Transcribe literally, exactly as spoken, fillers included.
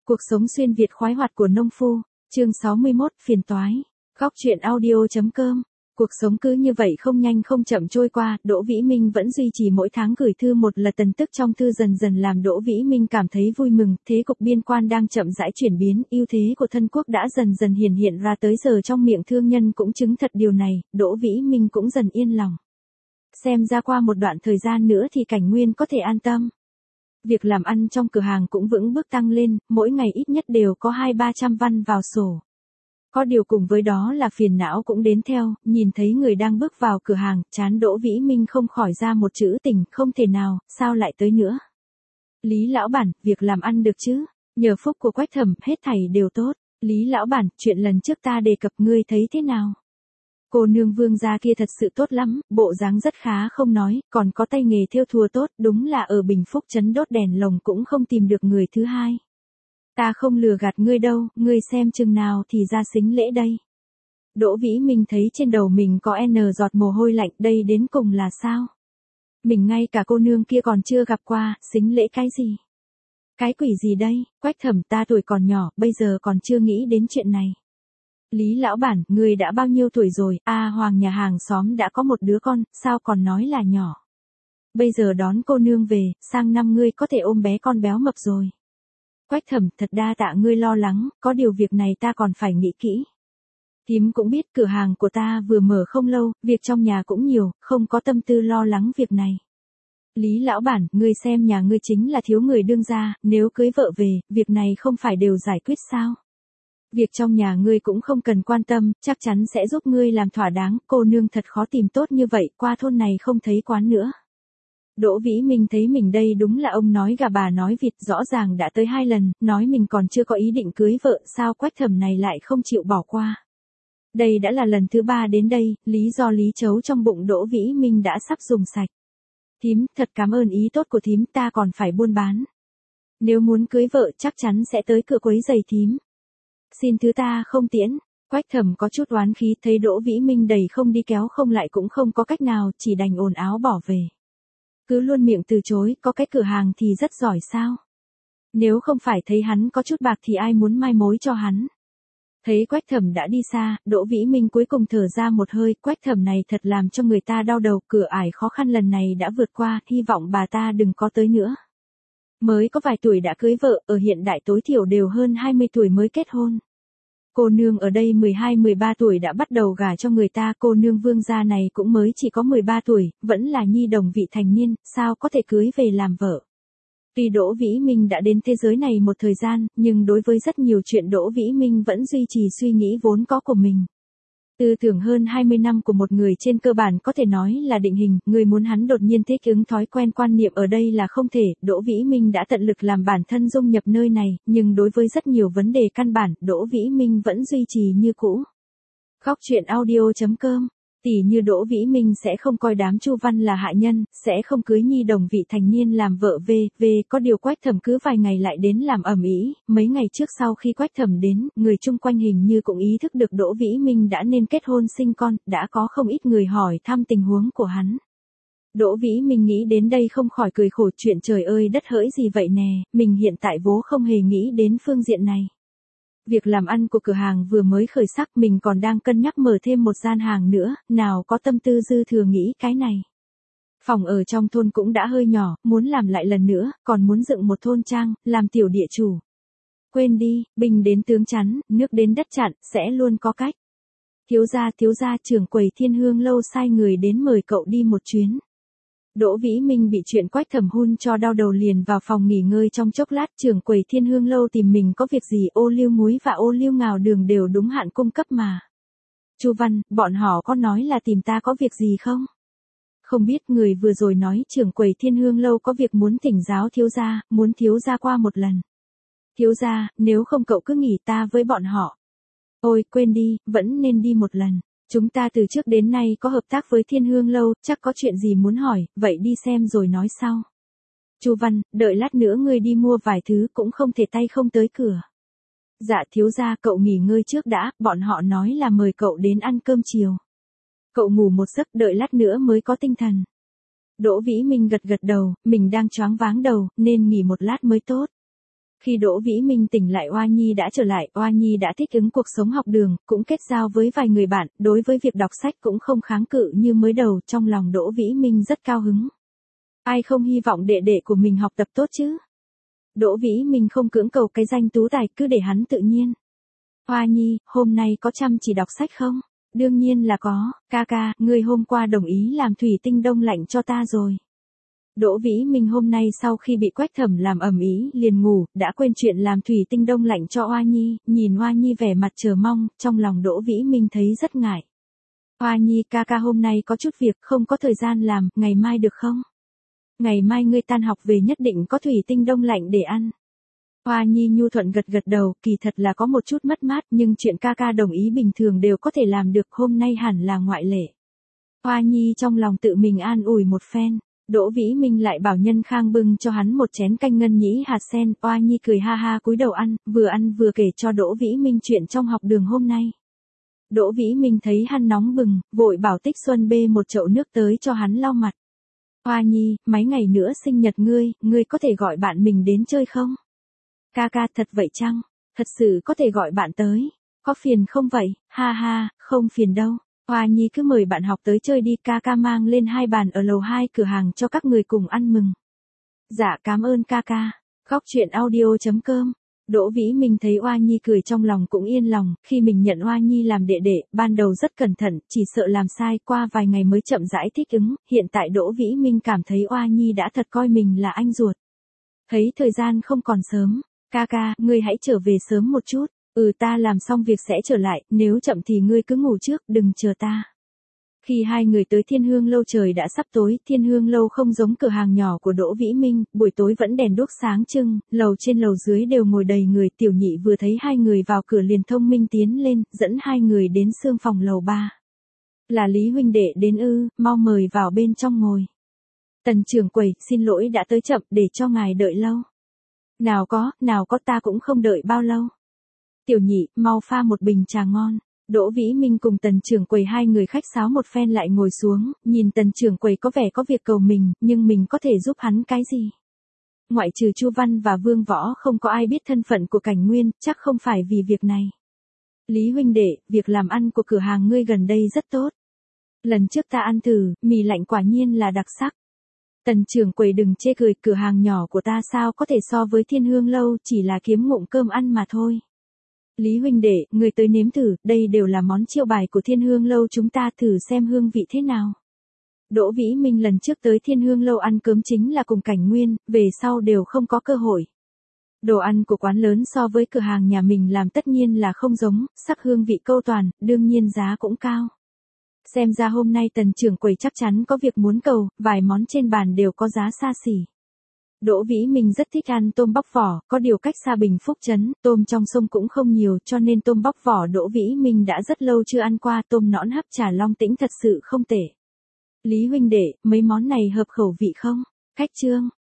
Cuộc sống xuyên Việt khoái hoạt của nông phu, chương sáu mươi mốt, phiền toái. Góc truyện audio.com. Cuộc sống cứ như vậy không nhanh không chậm trôi qua, Đỗ Vĩ Minh vẫn duy trì mỗi tháng gửi thư một lần, tần tức trong thư dần dần làm Đỗ Vĩ Minh cảm thấy vui mừng, thế cục biên quan đang chậm rãi chuyển biến, ưu thế của thân quốc đã dần dần hiển hiện ra, tới giờ trong miệng thương nhân cũng chứng thật điều này, Đỗ Vĩ Minh cũng dần yên lòng. Xem ra qua một đoạn thời gian nữa thì Cảnh Nguyên có thể an tâm. Việc làm ăn trong cửa hàng cũng vững bước tăng lên, mỗi ngày ít nhất đều có hai ba trăm văn vào sổ. Có điều cùng với đó là phiền não cũng đến theo, nhìn thấy người đang bước vào cửa hàng, trán Đỗ Vĩ Minh không khỏi ra một chữ tình, không thể nào, sao lại tới nữa. Lý lão bản, việc làm ăn được chứ, nhờ phúc của Quách Thẩm, hết thảy đều tốt. Lý lão bản, chuyện lần trước ta đề cập ngươi thấy thế nào? Cô nương Vương gia kia thật sự tốt lắm, bộ dáng rất khá không nói, còn có tay nghề thêu thùa tốt, đúng là ở Bình Phúc trấn đốt đèn lồng cũng không tìm được người thứ hai. Ta không lừa gạt ngươi đâu, ngươi xem chừng nào thì ra sính lễ đây. Đỗ Vĩ Minh thấy trên đầu mình có n giọt mồ hôi lạnh, đây đến cùng là sao? Mình ngay cả cô nương kia còn chưa gặp qua, sính lễ cái gì? Cái quỷ gì đây? Quách Thẩm, ta tuổi còn nhỏ, bây giờ còn chưa nghĩ đến chuyện này. Lý lão bản, ngươi đã bao nhiêu tuổi rồi? A à, Hoàng nhà hàng xóm đã có một đứa con, sao còn nói là nhỏ? Bây giờ đón cô nương về, sang năm ngươi có thể ôm bé con béo mập rồi. Quách Thẩm, thật đa tạ ngươi lo lắng, có điều việc này ta còn phải nghĩ kỹ. Thím cũng biết cửa hàng của ta vừa mở không lâu, việc trong nhà cũng nhiều, không có tâm tư lo lắng việc này. Lý lão bản, ngươi xem nhà ngươi chính là thiếu người đương gia, nếu cưới vợ về, việc này không phải đều giải quyết sao? Việc trong nhà ngươi cũng không cần quan tâm, chắc chắn sẽ giúp ngươi làm thỏa đáng, cô nương thật khó tìm tốt như vậy, qua thôn này không thấy quán nữa. Đỗ Vĩ Minh thấy mình đây đúng là ông nói gà bà nói vịt, rõ ràng đã tới hai lần, nói mình còn chưa có ý định cưới vợ, sao Quách Thẩm này lại không chịu bỏ qua. Đây đã là lần thứ ba đến đây, lý do lý chấu trong bụng Đỗ Vĩ Minh đã sắp dùng sạch. Thím, thật cảm ơn ý tốt của thím, ta còn phải buôn bán. Nếu muốn cưới vợ chắc chắn sẽ tới cửa quấy giày thím. Xin thứ ta không tiễn. Quách Thẩm có chút oán khí, thấy Đỗ Vĩ Minh đầy không đi kéo không lại cũng không có cách nào, chỉ đành ồn áo bỏ về. Cứ luôn miệng từ chối, có cái cửa hàng thì rất giỏi sao? Nếu không phải thấy hắn có chút bạc thì ai muốn mai mối cho hắn? Thấy Quách Thẩm đã đi xa, Đỗ Vĩ Minh cuối cùng thở ra một hơi, Quách Thẩm này thật làm cho người ta đau đầu, cửa ải khó khăn lần này đã vượt qua, hy vọng bà ta đừng có tới nữa. Mới có vài tuổi đã cưới vợ, ở hiện đại tối thiểu đều hơn hai mươi tuổi mới kết hôn. Cô nương ở đây mười hai mười ba tuổi đã bắt đầu gả cho người ta, cô nương Vương gia này cũng mới chỉ có mười ba tuổi, vẫn là nhi đồng vị thành niên, sao có thể cưới về làm vợ. Tuy Đỗ Vĩ Minh đã đến thế giới này một thời gian, nhưng đối với rất nhiều chuyện Đỗ Vĩ Minh vẫn duy trì suy nghĩ vốn có của mình. Tư tưởng hơn hai mươi năm của một người trên cơ bản có thể nói là định hình, người muốn hắn đột nhiên thích ứng thói quen quan niệm ở đây là không thể, Đỗ Vĩ Minh đã tận lực làm bản thân dung nhập nơi này, nhưng đối với rất nhiều vấn đề căn bản, Đỗ Vĩ Minh vẫn duy trì như cũ. Góc truyện audio.com. Tỷ như Đỗ Vĩ Minh sẽ không coi đám Chu Văn là hạ nhân, sẽ không cưới nhi đồng vị thành niên làm vợ về, về, có điều Quách Thẩm cứ vài ngày lại đến làm ầm ĩ, mấy ngày trước sau khi Quách Thẩm đến, người chung quanh hình như cũng ý thức được Đỗ Vĩ Minh đã nên kết hôn sinh con, đã có không ít người hỏi thăm tình huống của hắn. Đỗ Vĩ Minh nghĩ đến đây không khỏi cười khổ, chuyện trời ơi đất hỡi gì vậy nè, mình hiện tại vố không hề nghĩ đến phương diện này. Việc làm ăn của cửa hàng vừa mới khởi sắc, mình còn đang cân nhắc mở thêm một gian hàng nữa, nào có tâm tư dư thừa nghĩ cái này. Phòng ở trong thôn cũng đã hơi nhỏ, muốn làm lại lần nữa, còn muốn dựng một thôn trang, làm tiểu địa chủ. Quên đi, binh đến tướng chắn, nước đến đất chặn, sẽ luôn có cách. Thiếu gia, thiếu gia, trưởng quầy Thiên Hương lâu sai người đến mời cậu đi một chuyến. Đỗ Vĩ Minh bị chuyện Quách Thẩm hun cho đau đầu, liền vào phòng nghỉ ngơi trong chốc lát, trưởng quầy Thiên Hương lâu tìm mình có việc gì, ô liu muối và ô liu ngào đường đều đúng hạn cung cấp mà. Chu Văn, bọn họ có nói là tìm ta có việc gì không? Không biết, người vừa rồi nói trưởng quầy Thiên Hương lâu có việc muốn thỉnh giáo thiếu gia, muốn thiếu gia qua một lần. Thiếu gia, nếu không cậu cứ nghỉ ta với bọn họ. Ôi, quên đi, vẫn nên đi một lần. Chúng ta từ trước đến nay có hợp tác với Thiên Hương lâu, chắc có chuyện gì muốn hỏi, vậy đi xem rồi nói sau. Chu Văn, đợi lát nữa ngươi đi mua vài thứ, cũng không thể tay không tới cửa. Dạ thiếu gia, cậu nghỉ ngơi trước đã, bọn họ nói là mời cậu đến ăn cơm chiều. Cậu ngủ một giấc, đợi lát nữa mới có tinh thần. Đỗ Vĩ Minh gật gật đầu, mình đang choáng váng đầu, nên nghỉ một lát mới tốt. Khi Đỗ Vĩ Minh tỉnh lại Oa Nhi đã trở lại, Oa Nhi đã thích ứng cuộc sống học đường, cũng kết giao với vài người bạn, đối với việc đọc sách cũng không kháng cự như mới đầu, trong lòng Đỗ Vĩ Minh rất cao hứng. Ai không hy vọng đệ đệ của mình học tập tốt chứ? Đỗ Vĩ Minh không cưỡng cầu cái danh tú tài, cứ để hắn tự nhiên. Oa Nhi, hôm nay có chăm chỉ đọc sách không? Đương nhiên là có, ca ca, ngươi hôm qua đồng ý làm thủy tinh đông lạnh cho ta rồi. Đỗ Vĩ Minh hôm nay sau khi bị Quách Thẩm làm ầm ĩ liền ngủ, đã quên chuyện làm thủy tinh đông lạnh cho Oa Nhi, nhìn Oa Nhi vẻ mặt chờ mong, trong lòng Đỗ Vĩ Minh thấy rất ngại. Oa Nhi ca ca hôm nay có chút việc không có thời gian làm, ngày mai được không? Ngày mai ngươi tan học về nhất định có thủy tinh đông lạnh để ăn. Oa Nhi nhu thuận gật gật đầu, kỳ thật là có một chút mất mát nhưng chuyện ca ca đồng ý bình thường đều có thể làm được, hôm nay hẳn là ngoại lệ. Oa Nhi trong lòng tự mình an ủi một phen. Đỗ Vĩ Minh lại bảo Nhân Khang bưng cho hắn một chén canh ngân nhĩ hạt sen, Oa Nhi cười ha ha cúi đầu ăn, vừa ăn vừa kể cho Đỗ Vĩ Minh chuyện trong học đường hôm nay. Đỗ Vĩ Minh thấy hắn nóng bừng, vội bảo Tích Xuân bê một chậu nước tới cho hắn lau mặt. Oa Nhi, mấy ngày nữa sinh nhật ngươi, ngươi có thể gọi bạn mình đến chơi không? Ca ca thật vậy chăng? Thật sự có thể gọi bạn tới. Có phiền không vậy? Ha ha, không phiền đâu. Oa Nhi cứ mời bạn học tới chơi đi, ca ca mang lên hai bàn ở lầu hai cửa hàng cho các người cùng ăn mừng. Dạ cảm ơn ca ca. Góc truyện audio chấm com. Đỗ Vĩ Minh thấy Oa Nhi cười trong lòng cũng yên lòng, khi mình nhận Oa Nhi làm đệ đệ, ban đầu rất cẩn thận, chỉ sợ làm sai, qua vài ngày mới chậm rãi thích ứng, hiện tại Đỗ Vĩ Minh cảm thấy Oa Nhi đã thật coi mình là anh ruột. Thấy thời gian không còn sớm, ca ca, ngươi hãy trở về sớm một chút. Ừ ta làm xong việc sẽ trở lại, nếu chậm thì ngươi cứ ngủ trước, đừng chờ ta. Khi hai người tới Thiên Hương Lâu trời đã sắp tối, Thiên Hương Lâu không giống cửa hàng nhỏ của Đỗ Vĩ Minh, buổi tối vẫn đèn đuốc sáng trưng, lầu trên lầu dưới đều ngồi đầy người, Tiểu Nhị vừa thấy hai người vào cửa liền thông minh tiến lên, dẫn hai người đến xương phòng lầu ba. Là Lý huynh đệ đến ư, mau mời vào bên trong ngồi. Tần trưởng quầy, xin lỗi đã tới chậm, để cho ngài đợi lâu. Nào có, nào có ta cũng không đợi bao lâu. Tiểu Nhị, mau pha một bình trà ngon. Đỗ Vĩ Minh cùng tần trưởng quầy hai người khách sáo một phen lại ngồi xuống, nhìn tần trưởng quầy có vẻ có việc cầu mình, nhưng mình có thể giúp hắn cái gì? Ngoại trừ Chu Văn và Vương Võ không có ai biết thân phận của Cảnh Nguyên, chắc không phải vì việc này. Lý huynh đệ, việc làm ăn của cửa hàng ngươi gần đây rất tốt. Lần trước ta ăn thử, mì lạnh quả nhiên là đặc sắc. Tần trưởng quầy đừng chê cười, cửa hàng nhỏ của ta sao có thể so với Thiên Hương Lâu, chỉ là kiếm ngụm cơm ăn mà thôi. Lý huynh đệ, người tới nếm thử, đây đều là món chiêu bài của Thiên Hương Lâu chúng ta, thử xem hương vị thế nào. Đỗ Vĩ Minh lần trước tới Thiên Hương Lâu ăn cơm chính là cùng Cảnh Nguyên, về sau đều không có cơ hội. Đồ ăn của quán lớn so với cửa hàng nhà mình làm tất nhiên là không giống, sắc hương vị câu toàn, đương nhiên giá cũng cao. Xem ra hôm nay tần trưởng quầy chắc chắn có việc muốn cầu, vài món trên bàn đều có giá xa xỉ. Đỗ Vĩ Minh rất thích ăn tôm bóc vỏ, có điều cách xa Bình Phúc trấn, tôm trong sông cũng không nhiều cho nên tôm bóc vỏ Đỗ Vĩ Minh đã rất lâu chưa ăn qua, tôm nõn hấp chả Long Tĩnh thật sự không tệ. Lý huynh đệ, mấy món này hợp khẩu vị không? Khách trương,